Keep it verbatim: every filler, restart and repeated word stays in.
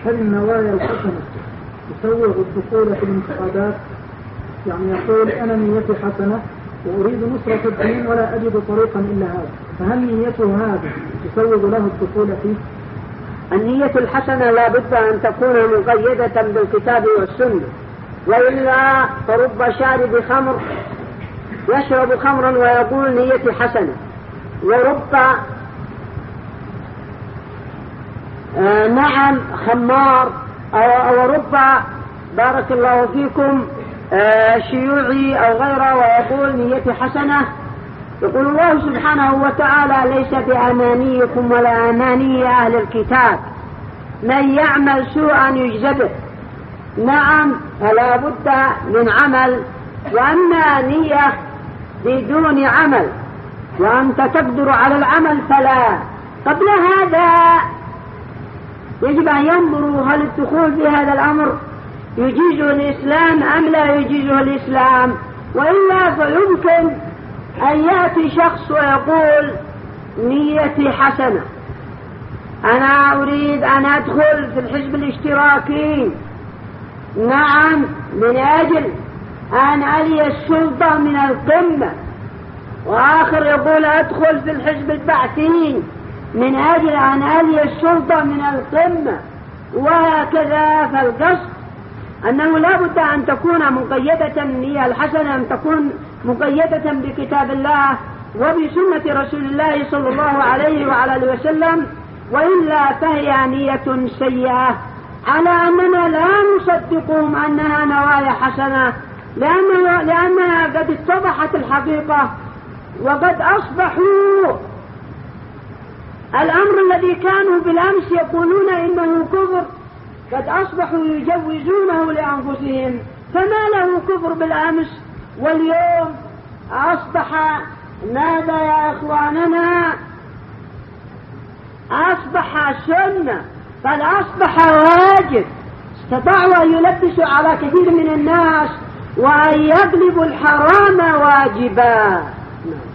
هل النوايا الحسنة تسوغ الدخول في الانتخابات؟ يعني يقول أنا نيتي حسنة وأريد نصرة الدين ولا أجد طريقا إلا هذا، فهل نيته هذا تسوغ له الدخول فيه؟ النية الحسنة لا بد أن تكون مقيدة بالكتاب والسنة، وإلا فرب شارب خمر يشرب خمرا ويقول نيتي حسنة، ورب آه نعم خمار أو رب بارك الله فيكم آه شيوعي أو غيره ويقول نيتي حسنة. يقول الله سبحانه وتعالى ليس بأمانيكم ولا أماني أهل الكتاب، من يعمل سوءا يجزبه. نعم فلا بد من عمل، وأما نية بدون عمل وأنت تقدر على العمل فلا. قبل هذا يجب أن ينظروا هل الدخول في هذا الأمر يجيزه الإسلام أم لا يجيزه الإسلام، وإلا فيمكن أن يأتي شخص ويقول نيتي حسنة، أنا أريد أن أدخل في الحزب الاشتراكي، نعم من أجل أن ألي السلطة من القمة، وآخر يقول أدخل في الحزب البعثي من أجل أن ألي السلطة من القمة، وهكذا. فالقصد أنه لا بد أن تكون مقيدة النية الحسنة، أن تكون مقيدة بكتاب الله وبسنة رسول الله صلى الله عليه وعلى آله وسلم، وإلا فهي نية سيئة، على أننا لا نصدقهم أنها نوايا حسنة، لأننا, لأننا قد اتضحت الحقيقة، وقد أصبحوا الأمر الذي كانوا بالأمس يقولون إنه كفر قد أصبحوا يجوزونه لأنفسهم. فما له كفر بالأمس واليوم أصبح ماذا يا إخواننا؟ أصبح سنة، بل أصبح واجب. استطاعوا أن يلبسوا على كثير من الناس وأن يقلبوا الحرام واجبا.